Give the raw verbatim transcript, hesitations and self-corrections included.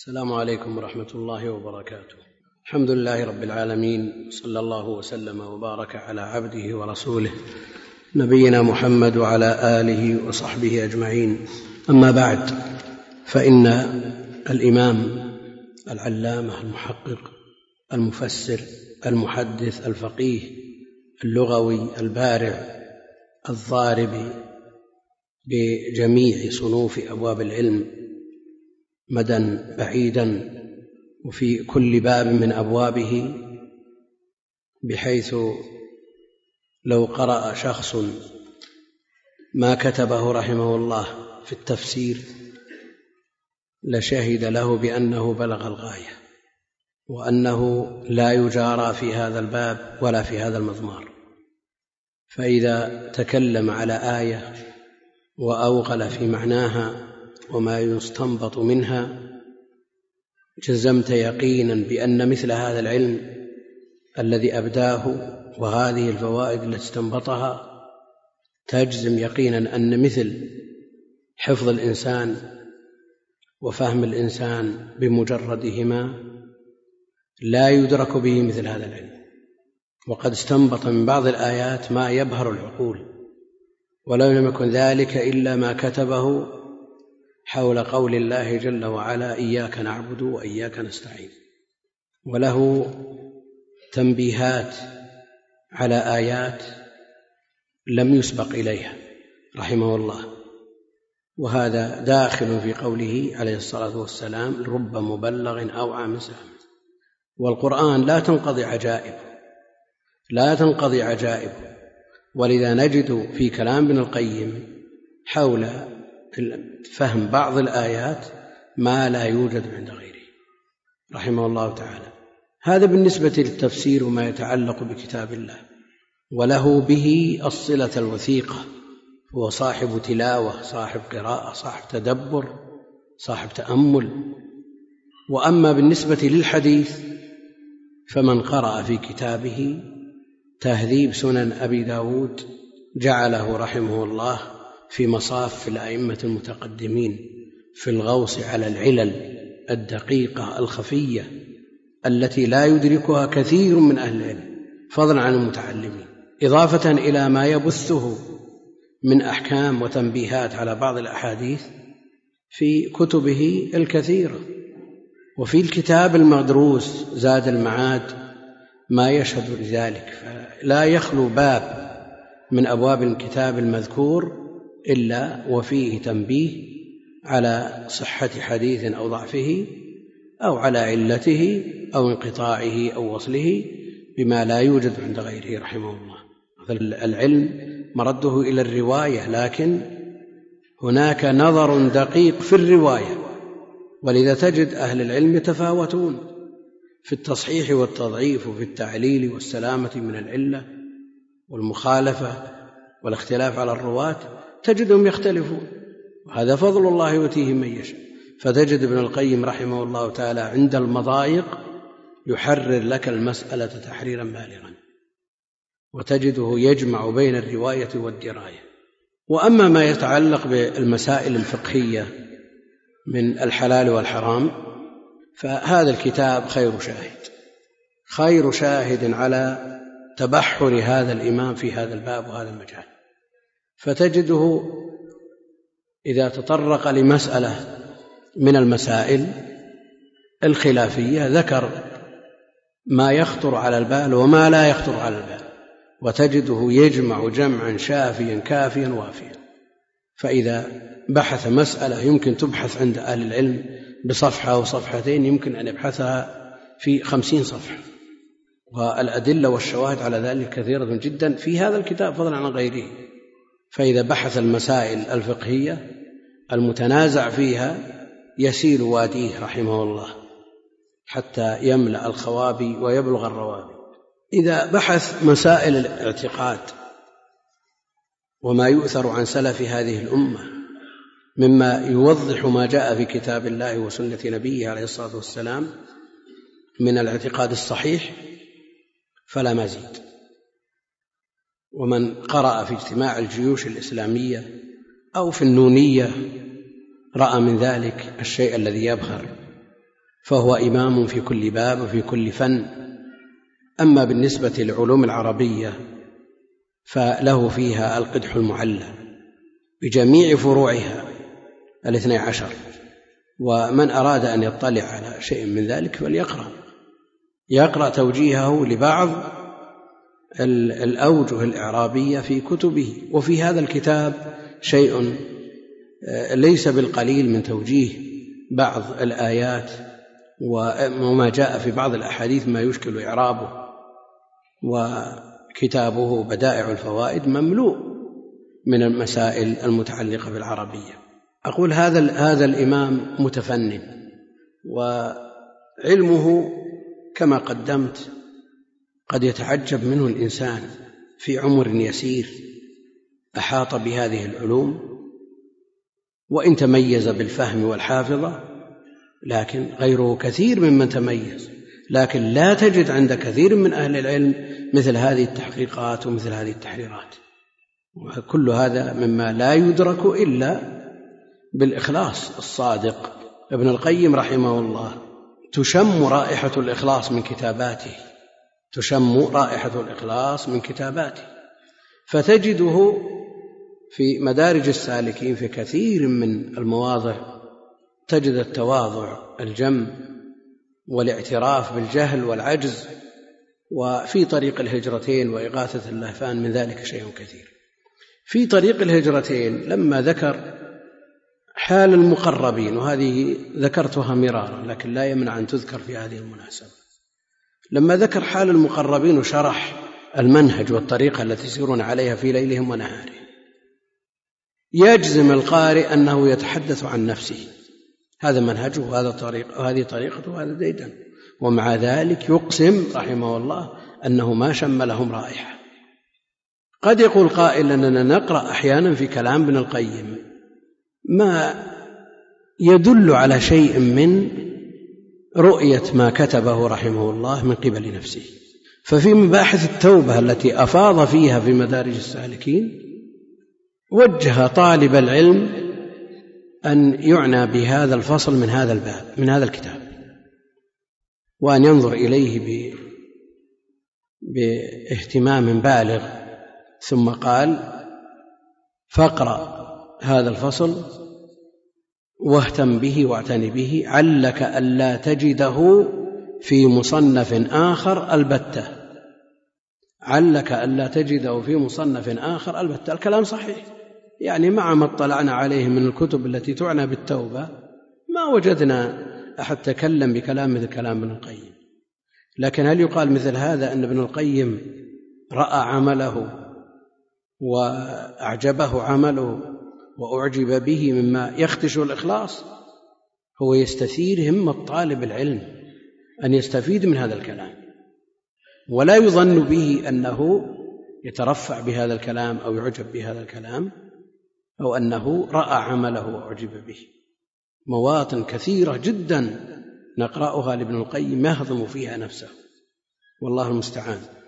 السلام عليكم ورحمة الله وبركاته. الحمد لله رب العالمين، صلى الله وسلم وبارك على عبده ورسوله نبينا محمد وعلى آله وصحبه أجمعين. أما بعد، فإن الإمام العلامة المحقق المفسر المحدث الفقيه اللغوي البارع الضارب بجميع صنوف أبواب العلم مدى بعيدا وفي كل باب من أبوابه، بحيث لو قرأ شخص ما كتبه رحمه الله في التفسير لشهد له بأنه بلغ الغاية، وأنه لا يجارى في هذا الباب ولا في هذا المضمار. فإذا تكلم على آية وأوغل في معناها وما يستنبط منها، جزمت يقينا بأن مثل هذا العلم الذي أبداه وهذه الفوائد التي استنبطها، تجزم يقينا أن مثل حفظ الإنسان وفهم الإنسان بمجردهما لا يدرك به مثل هذا العلم. وقد استنبط من بعض الآيات ما يبهر العقول، ولو لم يكن ذلك إلا ما كتبه حول قول الله جل وعلا: إياك نعبد وإياك نستعين. وله تنبيهات على آيات لم يسبق إليها رحمه الله، وهذا داخل في قوله عليه الصلاة والسلام: رب مبلغ أوعى من سامع. والقرآن لا تنقضي عجائب لا تنقضي عجائب ولذا نجد في كلام ابن القيم حول فهم بعض الآيات ما لا يوجد عند غيره رحمه الله تعالى. هذا بالنسبة للتفسير وما يتعلق بكتاب الله، وله به الصلة الوثيقة. هو صاحب تلاوة، صاحب قراءة، صاحب تدبر، صاحب تأمل. وأما بالنسبة للحديث فمن قرأ في كتابه تهذيب سنن أبي داود جعله رحمه الله في مصاف الأئمة المتقدمين في الغوص على العلل الدقيقة الخفية التي لا يدركها كثير من أهل العلم فضلا عن المتعلمين، إضافة إلى ما يبثه من أحكام وتنبيهات على بعض الأحاديث في كتبه الكثيرة. وفي الكتاب المدروس زاد المعاد ما يشهد لذلك، فلا يخلو باب من أبواب الكتاب المذكور إلا وفيه تنبيه على صحة حديث أو ضعفه، أو على علته أو انقطاعه أو وصله، بما لا يوجد عند غيره رحمه الله. العلم مرده إلى الرواية، لكن هناك نظر دقيق في الرواية، ولذا تجد أهل العلم يتفاوتون في التصحيح والتضعيف وفي التعليل والسلامة من العلة والمخالفة والاختلاف على الرواة، تجدهم يختلفون، وهذا فضل الله يؤتيه من يشاء. فتجد ابن القيم رحمه الله تعالى عند المضايق يحرر لك المسألة تحريرا بالغا، وتجده يجمع بين الرواية والدراية. وأما ما يتعلق بالمسائل الفقهية من الحلال والحرام، فهذا الكتاب خير شاهد خير شاهد على تبحر هذا الإمام في هذا الباب وهذا المجال. فتجده إذا تطرق لمسألة من المسائل الخلافية ذكر ما يخطر على البال وما لا يخطر على البال، وتجده يجمع جمعا شافيا كافيا وافيا. فإذا بحث مسألة يمكن تبحث عند أهل العلم بصفحة أو صفحتين، يمكن أن يبحثها في خمسين صفحة، والأدلة والشواهد على ذلك كثيرة جدا في هذا الكتاب فضلا عن غيره. فإذا بحث المسائل الفقهية المتنازع فيها يسيل واديه رحمه الله حتى يملأ الخوابي ويبلغ الروابي. إذا بحث مسائل الاعتقاد وما يؤثر عن سلف هذه الأمة مما يوضح ما جاء في كتاب الله وسنة نبيه عليه الصلاة والسلام من الاعتقاد الصحيح فلا مزيد. ومن قرأ في اجتماع الجيوش الإسلامية أو في النونية رأى من ذلك الشيء الذي يبهر فهو إمام في كل باب وفي كل فن. أما بالنسبة للعلوم العربية فله فيها القدح المعلى بجميع فروعها الاثني عشر، ومن أراد أن يطلع على شيء من ذلك فليقرأ يقرأ توجيهه لبعض الأوجه الإعرابية في كتبه. وفي هذا الكتاب شيء ليس بالقليل من توجيه بعض الآيات وما جاء في بعض الأحاديث ما يشكل إعرابه، وكتابه بدائع الفوائد مملوء من المسائل المتعلقة بالعربية. أقول هذا هذا الإمام متفنن، وعلمه كما قدمت قد يتعجب منه الإنسان في عمر يسير أحاط بهذه العلوم، وإن تميز بالفهم والحافظة لكن غيره كثير ممن تميز، لكن لا تجد عند كثير من أهل العلم مثل هذه التحقيقات ومثل هذه التحريرات. وكل هذا مما لا يدرك إلا بالإخلاص الصادق. ابن القيم رحمه الله تشم رائحة الإخلاص من كتاباته تشم رائحة الإخلاص من كتاباته فتجده في مدارج السالكين في كثير من المواضع تجد التواضع الجم والاعتراف بالجهل والعجز. وفي طريق الهجرتين وإغاثة اللهفان من ذلك شيء كثير. في طريق الهجرتين لما ذكر حال المقربين، وهذه ذكرتها مرارا لكن لا يمنع أن تذكر في هذه المناسبة، لما ذكر حال المقربين وشرح المنهج والطريقة التي يسيرون عليها في ليلهم ونهارهم، يجزم القارئ أنه يتحدث عن نفسه، هذا منهجه وهذا طريق وهذه طريقته وهذا ديدن، ومع ذلك يقسم رحمه الله أنه ما شم لهم رائحة. قد يقول قائل أننا نقرأ أحيانا في كلام ابن القيم ما يدل على شيء من رؤية ما كتبه رحمه الله من قبل نفسه. ففي مباحث التوبة التي أفاض فيها في مدارج السالكين وجه طالب العلم أن يعنى بهذا الفصل من هذا الباب من هذا الكتاب، وأن ينظر إليه باهتمام بالغ. ثم قال: فاقرأ هذا الفصل واهتم به واعتني به، علك ألا تجده في مصنف آخر البتة علك ألا تجده في مصنف آخر البتة. الكلام صحيح، يعني مع ما اطلعنا عليه من الكتب التي تعنى بالتوبة ما وجدنا أحد تكلم بكلام مثل كلام ابن القيم. لكن هل يقال مثل هذا أن ابن القيم رأى عمله وأعجبه عمله وأعجب به مما يخدش الإخلاص؟ هو يستثير همة طالب العلم أن يستفيد من هذا الكلام، ولا يظن به أنه يترفع بهذا الكلام أو يعجب بهذا الكلام أو أنه رأى عمله وأعجب به. مواطن كثيرة جدا نقرأها لابن القيم يهضم فيها نفسه، والله المستعان.